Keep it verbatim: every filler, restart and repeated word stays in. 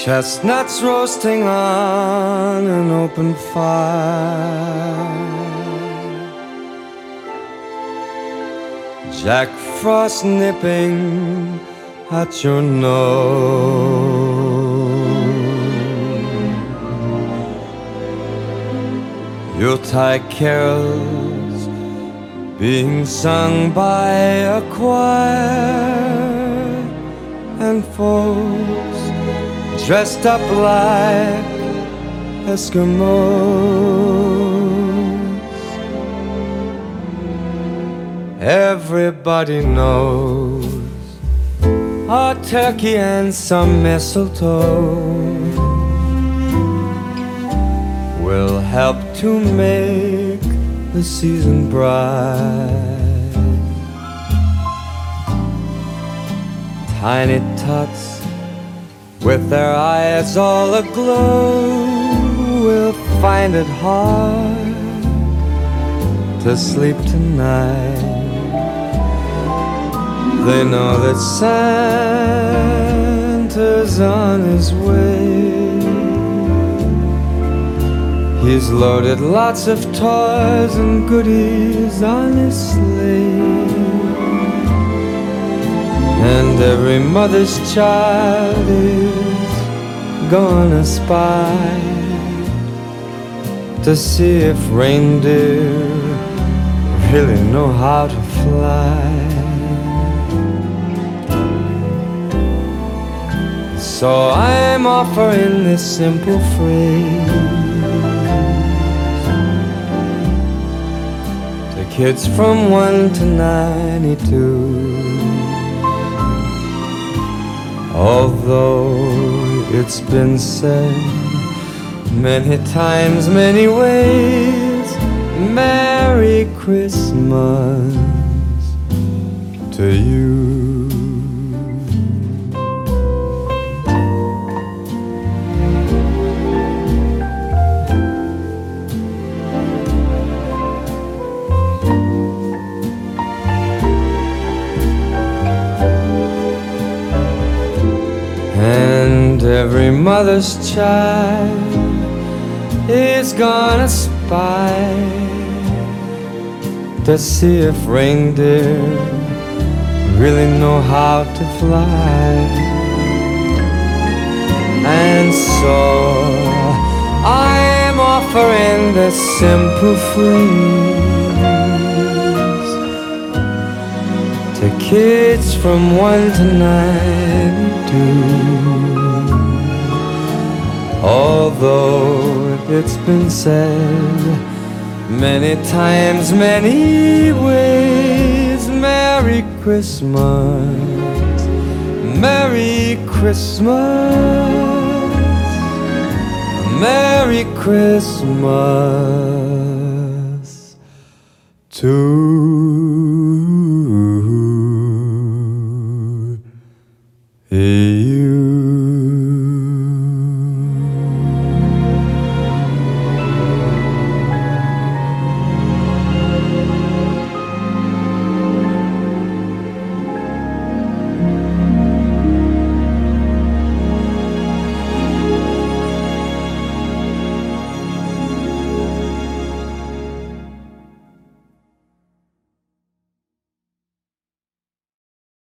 Chestnuts roasting on an open fire, Jack Frost nipping at your nose, Yuletide carols being sung by a choir, and folks dressed up like Eskimos. Everybody knows a turkey and some mistletoe will help to make the season bright. Tiny tots with their eyes all aglow will find it hard to sleep tonight. They know that Santa's on his way. He's loaded lots of toys and goodies on his sleigh, and every mother's child is gonna spy to see if reindeer really know how to fly. So I'm offering this simple phrase to kids from one to ninety-two. Although it's been said many times, many ways, Merry Christmas to you. And every mother's child is gonna spy to see if reindeer really know how to fly. And so I'm offering this simple phrase to kids from one to ninety-two. Although it's been said many times, many ways, Merry Christmas, Merry Christmas, Merry Christmas to